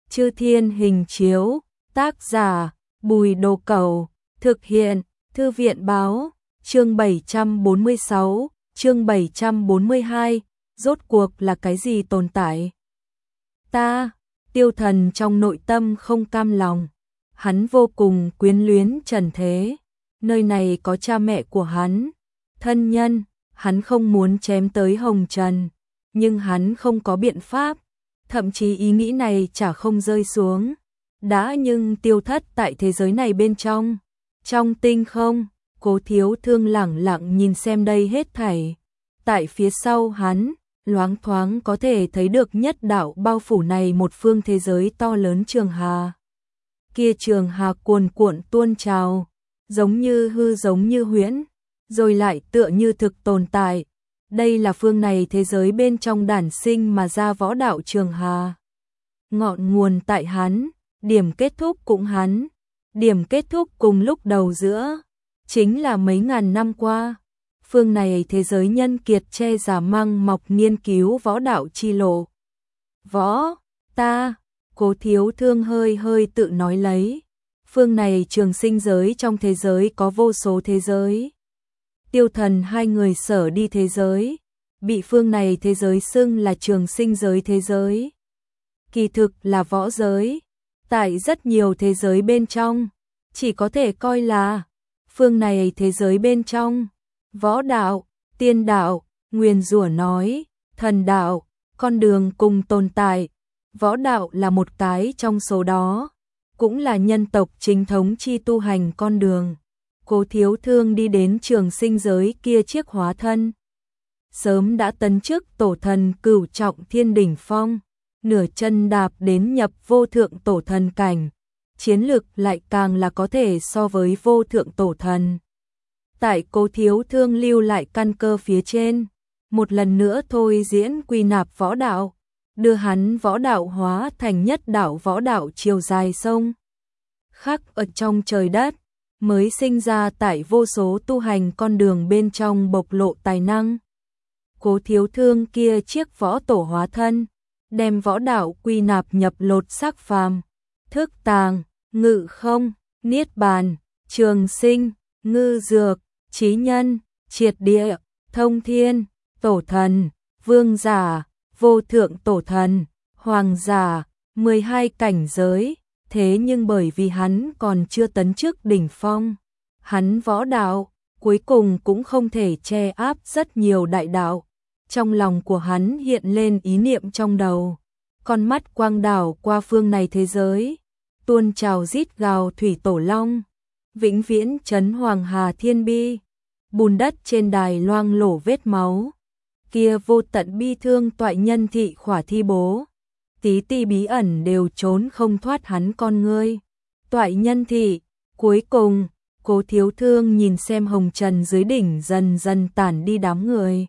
Chư Thiên Hình Chiếu, tác giả Bùi Đồ Cẩu, thực hiện Thư viện Báo, chương 746, chương 742, rốt cuộc là cái gì tồn tại? Ta, Tiêu Thần trong nội tâm không cam lòng, hắn vô cùng quyến luyến trần thế, nơi này có cha mẹ của hắn, thân nhân, hắn không muốn chém tới hồng trần, nhưng hắn không có biện pháp, thậm chí ý nghĩ này chả không rơi xuống, đã nhưng tiêu thất tại thế giới này bên trong. Trong tinh không, Cố Thiếu Thương lẳng lặng nhìn xem đây hết thảy. Tại phía sau hắn, loáng thoáng có thể thấy được nhất đạo bao phủ này một phương thế giới to lớn trường hà. Kia trường hà cuồn cuộn tuôn trào, giống như hư giống như huyễn, rồi lại tựa như thực tồn tại. Đây là phương này thế giới bên trong đản sinh mà ra võ đạo trường hà. Ngọn nguồn tại hắn, điểm kết thúc cũng hắn. Điểm kết thúc cùng lúc đầu giữa, chính là mấy ngàn năm qua. Phương này thế giới nhân kiệt che giả măng mọc nghiên cứu võ đạo chi lộ. Võ, ta, Cố Thiếu Thương hơi hơi tự nói lấy. Phương này trường sinh giới trong thế giới có vô số thế giới. Tiêu Thần hai người sở đi thế giới, bị phương này thế giới xưng là trường sinh giới thế giới. Kỳ thực là võ giới. Tại rất nhiều thế giới bên trong, chỉ có thể coi là phương này thế giới bên trong, võ đạo, tiên đạo, nguyền rủa nói, thần đạo, con đường cùng tồn tại. Võ đạo là một cái trong số đó, cũng là nhân tộc chính thống chi tu hành con đường. Cố Thiếu Thương đi đến trường sinh giới kia chiếc hóa thân, sớm đã tấn chức tổ thần cửu trọng thiên đỉnh phong. Nửa chân đạp đến nhập vô thượng tổ thần cảnh, chiến lực lại càng là có thể so với vô thượng tổ thần. Tại Cố Thiếu Thương lưu lại căn cơ phía trên, một lần nữa thôi diễn quy nạp võ đạo, đưa hắn võ đạo hóa thành nhất đạo võ đạo chiều dài sông khắc ở trong trời đất, mới sinh ra tại vô số tu hành con đường bên trong bộc lộ tài năng. Cố Thiếu Thương kia chiếc võ tổ hóa thân, đem võ đạo quy nạp nhập lột xác phàm, thức tàng, ngự không, niết bàn, trường sinh, ngư dược, trí nhân, triệt địa, thông thiên, tổ thần, vương giả, vô thượng tổ thần, hoàng giả, 12 cảnh giới. Thế nhưng bởi vì hắn còn chưa tấn chức đỉnh phong, hắn võ đạo cuối cùng cũng không thể che áp rất nhiều đại đạo. Trong lòng của hắn hiện lên ý niệm trong đầu, con mắt quang đảo qua phương này thế giới, tuôn trào rít gào thủy tổ long, vĩnh viễn chấn hoàng hà thiên bi, bùn đất trên đài loang lổ vết máu, kia vô tận bi thương toại nhân thị khỏa thi bố, tí ti bí ẩn đều trốn không thoát hắn con ngươi. Toại nhân thị, cuối cùng, Cố Thiếu Thương nhìn xem hồng trần dưới đỉnh dần dần tản đi đám người,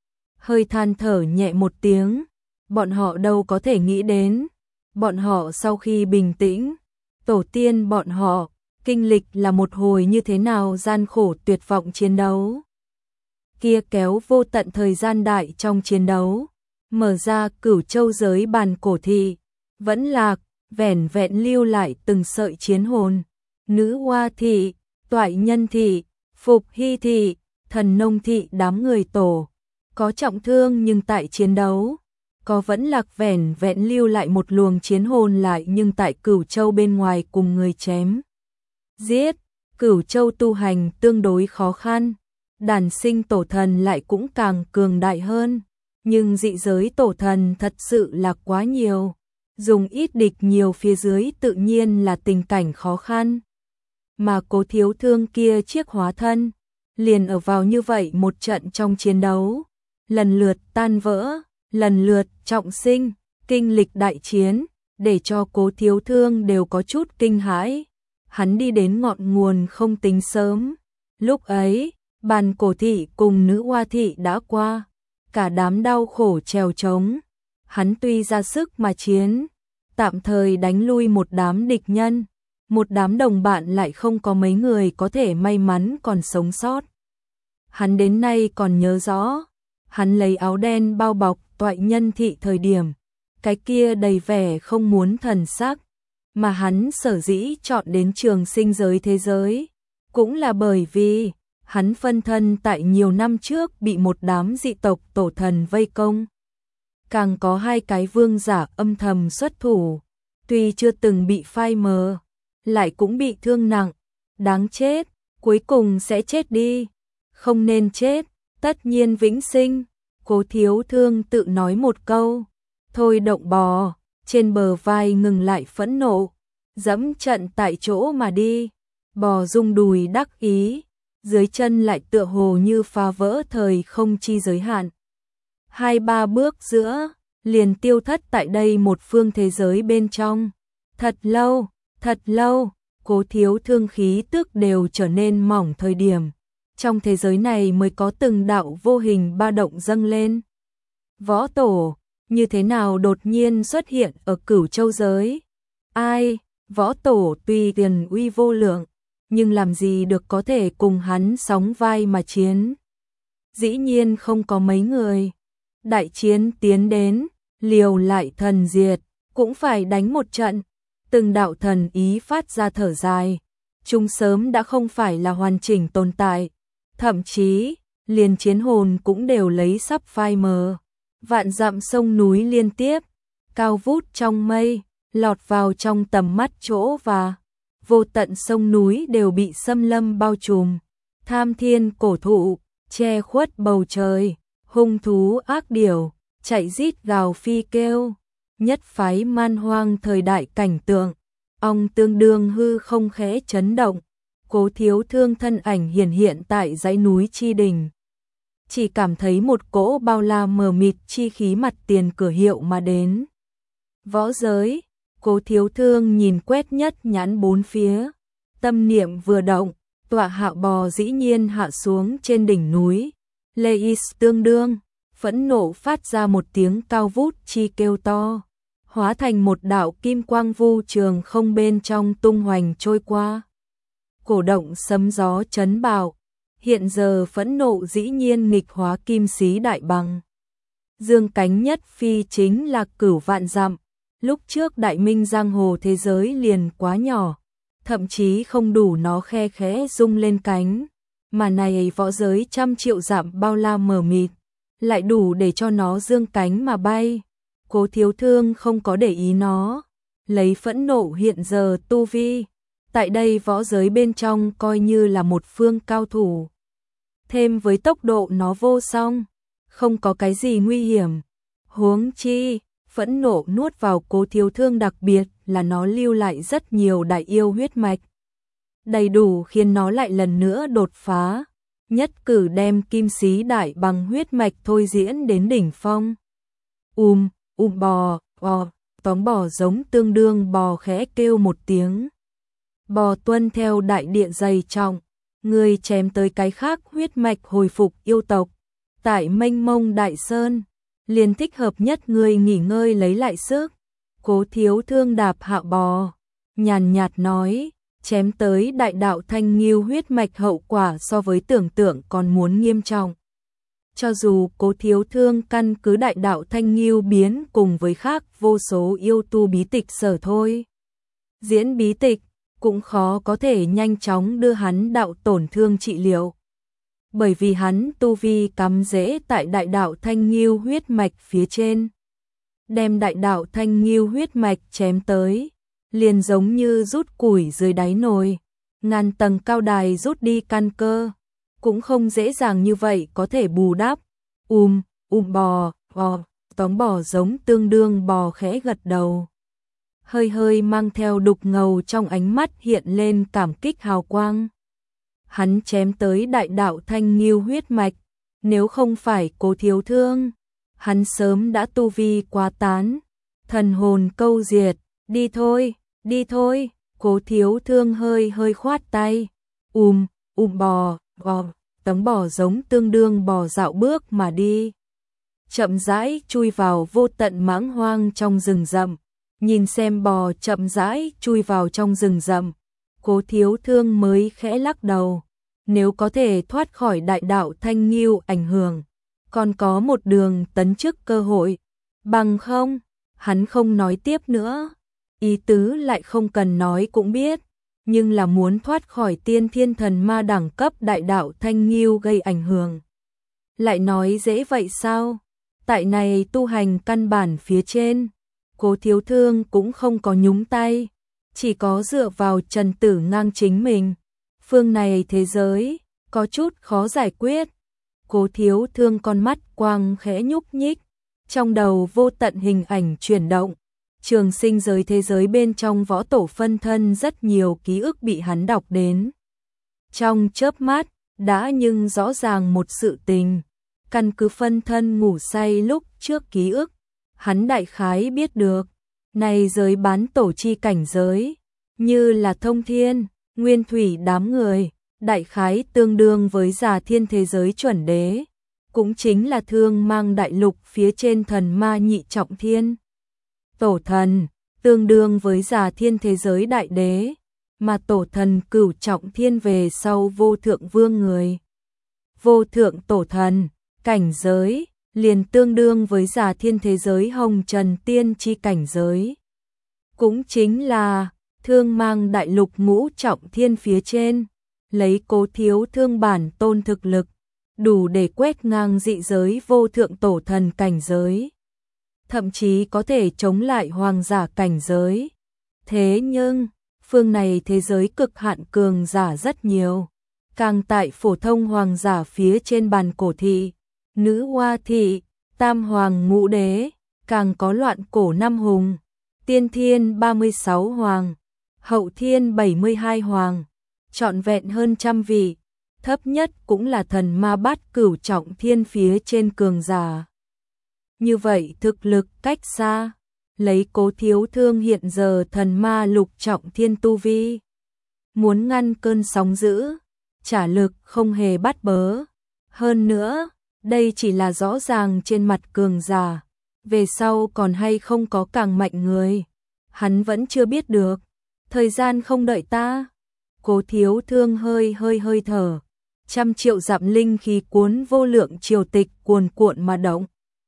hơi than thở nhẹ một tiếng. Bọn họ đâu có thể nghĩ đến, bọn họ sau khi bình tĩnh, tổ tiên bọn họ kinh lịch là một hồi như thế nào gian khổ tuyệt vọng chiến đấu. Kia kéo vô tận thời gian đại trong chiến đấu, mở ra Cửu Châu giới bàn cổ thị, vẫn lạc, vẻn vẹn lưu lại từng sợi chiến hồn. Nữ Hoa thị, Toại nhân thị, Phục Hy thị, Thần Nông thị đám người tổ, có trọng thương nhưng tại chiến đấu, có vẫn lạc vẻn vẹn lưu lại một luồng chiến hồn lại nhưng tại Cửu Châu bên ngoài cùng người chém giết. Cửu Châu tu hành tương đối khó khăn, đản sinh tổ thần lại cũng càng cường đại hơn, nhưng dị giới tổ thần thật sự là quá nhiều, dùng ít địch nhiều phía dưới tự nhiên là tình cảnh khó khăn. Mà Cố Thiếu Thương kia chiếc hóa thân, liền ở vào như vậy một trận trong chiến đấu, lần lượt tan vỡ, lần lượt trọng sinh, kinh lịch đại chiến, để cho Cố Thiếu Thương đều có chút kinh hãi. Hắn đi đến ngọn nguồn không tính sớm, lúc ấy, bàn cổ thị cùng nữ hoa thị đã qua, cả đám đau khổ trèo trống. Hắn tuy ra sức mà chiến, tạm thời đánh lui một đám địch nhân, một đám đồng bạn lại không có mấy người có thể may mắn còn sống sót. Hắn đến nay còn nhớ rõ, hắn lấy áo đen bao bọc Toại nhân thị thời điểm, cái kia đầy vẻ không muốn thần sắc, mà hắn sở dĩ chọn đến trường sinh giới thế giới, cũng là bởi vì hắn phân thân tại nhiều năm trước bị một đám dị tộc tổ thần vây công. Càng có 2 cái vương giả âm thầm xuất thủ, tuy chưa từng bị phai mờ, lại cũng bị thương nặng, đáng chết, cuối cùng sẽ chết đi, không nên chết, tất nhiên vĩnh sinh. Cố Thiếu Thương tự nói một câu, thôi động bò, trên bờ vai ngừng lại phẫn nộ, dẫm trận tại chỗ mà đi, bò rung đùi đắc ý, dưới chân lại tựa hồ như phá vỡ thời không chi giới hạn. 2-3 bước giữa, liền tiêu thất tại đây một phương thế giới bên trong. Thật lâu, Cố Thiếu Thương khí tức đều trở nên mỏng thời điểm. Trong thế giới này mới có từng đạo vô hình ba động dâng lên. Võ Tổ, như thế nào đột nhiên xuất hiện ở Cửu Châu giới? Ai, Võ Tổ tuy tiền uy vô lượng, nhưng làm gì được có thể cùng hắn sóng vai mà chiến? Dĩ nhiên không có mấy người. Đại chiến tiến đến, liều lại thần diệt, cũng phải đánh một trận. Từng đạo thần ý phát ra thở dài. Chúng sớm đã không phải là hoàn chỉnh tồn tại. Thậm chí, liền chiến hồn cũng đều lấy sắp phai mờ. Vạn dặm sông núi liên tiếp, cao vút trong mây, lọt vào trong tầm mắt chỗ và vô tận sông núi đều bị xâm lâm bao trùm. Tham thiên cổ thụ, che khuất bầu trời, hung thú ác điểu, chạy rít gào phi kêu. Nhất phái man hoang thời đại cảnh tượng, ong tương đương hư không khẽ chấn động. Cố Thiếu Thương thân ảnh hiển hiện tại dãy núi chi đỉnh. Chỉ cảm thấy một cỗ bao la mờ mịt chi khí mặt tiền cửa hiệu mà đến. Võ giới, Cố Thiếu Thương nhìn quét nhất nhãn bốn phía. Tâm niệm vừa động, tọa hạ bò dĩ nhiên hạ xuống trên đỉnh núi. Leis tương đương, phẫn nộ phát ra một tiếng cao vút chi kêu to. Hóa thành một đạo kim quang vu trường không bên trong tung hoành trôi qua. Cổ động sấm gió chấn bạo, hiện giờ phẫn nộ dĩ nhiên nghịch hóa kim xí đại bằng. Dương cánh nhất phi chính là Cửu Vạn Dặm, lúc trước đại minh giang hồ thế giới liền quá nhỏ, thậm chí không đủ nó khe khẽ rung lên cánh, mà này võ giới 100 triệu dặm bao la mờ mịt, lại đủ để cho nó dương cánh mà bay. Cố Thiếu Thương không có để ý nó, lấy phẫn nộ hiện giờ tu vi. Tại đây võ giới bên trong coi như là một phương cao thủ. Thêm với tốc độ nó vô song, không có cái gì nguy hiểm. Huống chi, phẫn nộ nuốt vào Cố Thiếu Thương, đặc biệt là nó lưu lại rất nhiều đại yêu huyết mạch. Đầy đủ khiến nó lại lần nữa đột phá, nhất cử đem kim xí đại bằng huyết mạch thôi diễn đến đỉnh phong. Bò, tóm bò giống tương đương bò khẽ kêu một tiếng. Bò tuân theo đại địa dày trọng, người chém tới cái khác huyết mạch hồi phục yêu tộc. Tại mênh mông đại sơn, liền thích hợp nhất người nghỉ ngơi lấy lại sức. Cố Thiếu Thương đạp hạ bò, nhàn nhạt nói, chém tới đại đạo thanh nghiêu huyết mạch hậu quả so với tưởng tượng còn muốn nghiêm trọng. Cho dù Cố Thiếu Thương căn cứ đại đạo thanh nghiêu biến cùng với khác vô số yêu tu bí tịch sở thôi. Diễn bí tịch, cũng khó có thể nhanh chóng đưa hắn đạo tổn thương trị liệu. Bởi vì hắn tu vi cắm rễ tại đại đạo thanh nghiêu huyết mạch phía trên. Đem đại đạo thanh nghiêu huyết mạch chém tới, liền giống như rút củi dưới đáy nồi, ngàn tầng cao đài rút đi căn cơ, cũng không dễ dàng như vậy có thể bù đắp. Bò, tóm bò giống tương đương bò khẽ gật đầu. Hơi hơi mang theo đục ngầu trong ánh mắt hiện lên cảm kích hào quang. Hắn chém tới đại đạo thanh nghiêu huyết mạch, nếu không phải Cố Thiếu Thương, hắn sớm đã tu vi quá tán, thần hồn câu diệt. Đi thôi, Cố Thiếu Thương hơi hơi khoát tay. Bò, tấm bò giống tương đương bò dạo bước mà đi. Chậm rãi chui vào vô tận mãng hoang trong rừng rậm, nhìn xem bò chậm rãi chui vào trong rừng rậm, Cố Thiếu Thương mới khẽ lắc đầu. Nếu có thể thoát khỏi đại đạo thanh nghiêu ảnh hưởng, còn có một đường tấn chức cơ hội. Bằng không, Hắn không nói tiếp nữa, ý tứ lại không cần nói cũng biết, nhưng là muốn thoát khỏi tiên thiên thần ma đẳng cấp đại đạo thanh nghiêu gây ảnh hưởng. Lại nói dễ vậy sao? Tại này tu hành căn bản phía trên, Cố Thiếu Thương cũng không có nhúng tay, chỉ có dựa vào Trần Tử Ngang chính mình. Phương này thế giới, có chút khó giải quyết. Cố Thiếu Thương con mắt quang khẽ nhúc nhích, trong đầu vô tận hình ảnh chuyển động. Trường sinh giới thế giới bên trong võ tổ phân thân rất nhiều ký ức bị hắn đọc đến. Trong chớp mắt, đã nhưng rõ ràng một sự tình. Căn cứ phân thân ngủ say lúc trước ký ức, hắn đại khái biết được, này giới bán tổ chi cảnh giới, như là thông thiên, nguyên thủy đám người, đại khái tương đương với Già Thiên thế giới chuẩn đế, cũng chính là Thương Mang đại lục phía trên thần ma nhị trọng thiên. Tổ thần, tương đương với Già Thiên thế giới đại đế, mà tổ thần cửu trọng thiên về sau vô thượng vương người. Vô thượng tổ thần, cảnh giới, liền tương đương với Già Thiên thế giới hồng trần tiên chi cảnh giới. Cũng chính là Thương Mang đại lục ngũ trọng thiên phía trên, lấy Cố Thiếu Thương bản tôn thực lực, đủ để quét ngang dị giới vô thượng tổ thần cảnh giới. Thậm chí có thể chống lại hoàng giả cảnh giới. Thế nhưng, phương này thế giới cực hạn cường giả rất nhiều. Càng tại phổ thông hoàng giả phía trên bàn cổ thị, nữ hoa thị, tam hoàng ngũ đế, càng có loạn cổ năm hùng, tiên thiên 36 hoàng, hậu thiên 72 hoàng, trọn vẹn hơn trăm vị, thấp nhất cũng là thần ma bát cửu trọng thiên phía trên cường giả. Như vậy thực lực cách xa, lấy Cố Thiếu Thương hiện giờ thần ma lục trọng thiên tu vi. Muốn ngăn cơn sóng dữ, trả lực không hề bắt bớ. Hơn nữa, đây chỉ là rõ ràng trên mặt cường giả, về sau còn hay không có càng mạnh người. Hắn vẫn chưa biết được, thời gian không đợi ta. Cố Thiếu Thương hơi thở, trăm triệu dặm linh khí cuốn vô lượng triều tịch cuồn cuộn mà động.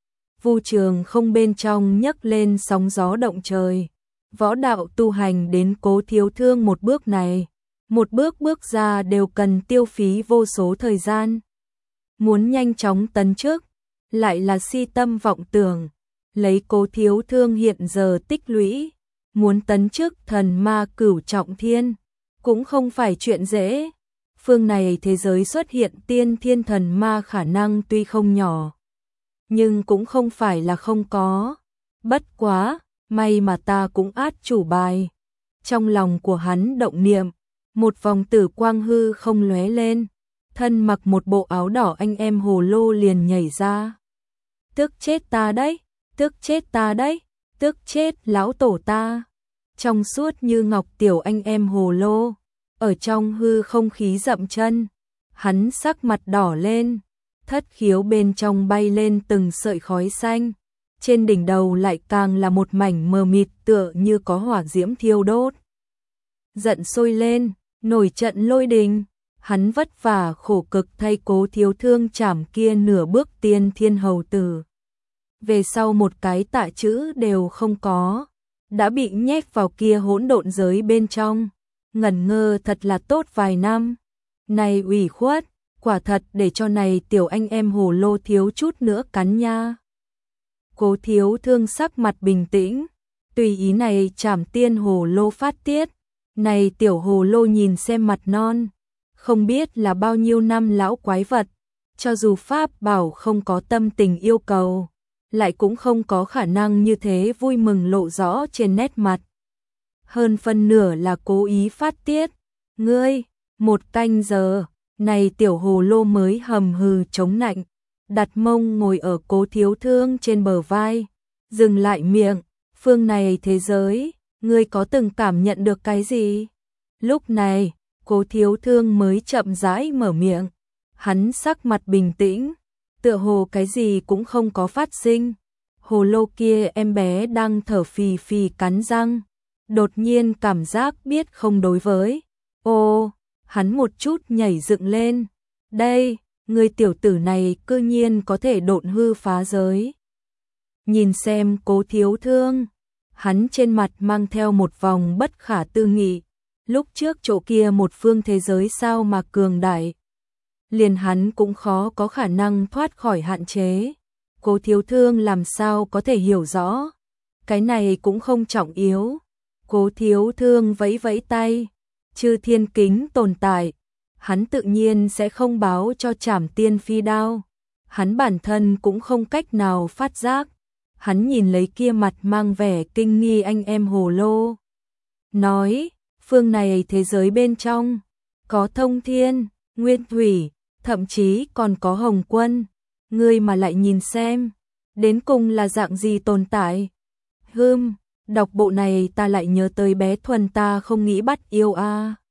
Vu trường không bên trong nhấc lên sóng gió động trời. Võ đạo tu hành đến Cố Thiếu Thương một bước này, một bước bước ra đều cần tiêu phí vô số thời gian. Muốn nhanh chóng tấn chức, lại là si tâm vọng tưởng, lấy Cố Thiếu Thương hiện giờ tích lũy, muốn tấn chức thần ma cửu trọng thiên, cũng không phải chuyện dễ. Phương này thế giới xuất hiện tiên thiên thần ma khả năng tuy không nhỏ, nhưng cũng không phải là không có. Bất quá, may mà ta cũng át chủ bài. Trong lòng của hắn động niệm, một vòng tử quang hư không lóe lên, thân mặc một bộ áo đỏ anh em hồ lô liền nhảy ra. Tức chết ta đấy, tức chết ta đấy, tức chết lão tổ ta. Trong suốt như ngọc tiểu anh em hồ lô, ở trong hư không khí dậm chân, hắn sắc mặt đỏ lên, thất khiếu bên trong bay lên từng sợi khói xanh, trên đỉnh đầu lại càng là một mảnh mờ mịt tựa như có hỏa diễm thiêu đốt. Giận sôi lên, nổi trận lôi đình, hắn vất vả khổ cực thay Cố Thiếu Thương chảm kia nửa bước tiên thiên hầu tử. Về sau một cái tạ chữ đều không có, đã bị nhét vào kia hỗn độn giới bên trong, ngẩn ngơ thật là tốt vài năm. Này ủy khuất, quả thật để cho này tiểu anh em hồ lô thiếu chút nữa cắn nha. Cố Thiếu Thương sắc mặt bình tĩnh, tùy ý này chảm tiên hồ lô phát tiết. Này tiểu hồ lô nhìn xem mặt non, không biết là bao nhiêu năm lão quái vật, cho dù pháp bảo không có tâm tình yêu cầu, lại cũng không có khả năng như thế vui mừng lộ rõ trên nét mặt. Hơn phân nửa là cố ý phát tiết. Ngươi, một canh giờ, này tiểu hồ lô mới hầm hừ chống nạnh, đặt mông ngồi ở Cố Thiếu Thương trên bờ vai, dừng lại miệng, phương này thế giới, ngươi có từng cảm nhận được cái gì? Lúc này, Cố Thiếu Thương mới chậm rãi mở miệng, hắn sắc mặt bình tĩnh, tựa hồ cái gì cũng không có phát sinh. Hồ lô kia em bé đang thở phì phì cắn răng, đột nhiên cảm giác biết không đối với. Ô, hắn một chút nhảy dựng lên. Đây, người tiểu tử này cư nhiên có thể độn hư phá giới. nhìn xem Cố Thiếu Thương, hắn trên mặt mang theo một vòng bất khả tư nghị, lúc trước chỗ kia một phương thế giới sao mà cường đại, liền hắn cũng khó có khả năng thoát khỏi hạn chế. Cố Thiếu Thương làm sao có thể hiểu rõ, cái này cũng không trọng yếu. Cố Thiếu Thương vẫy vẫy tay, chư thiên kính tồn tại, hắn tự nhiên sẽ không báo cho Trảm Tiên Phi Đao, hắn bản thân cũng không cách nào phát giác. Hắn nhìn lấy kia mặt mang vẻ kinh nghi anh em hồ lô, nói, phương này thế giới bên trong, có thông thiên, nguyên thủy, thậm chí còn có hồng quân, ngươi mà lại nhìn xem, đến cùng là dạng gì tồn tại. Đọc bộ này ta lại nhớ tới bé Thuần ta không nghĩ bắt yêu a.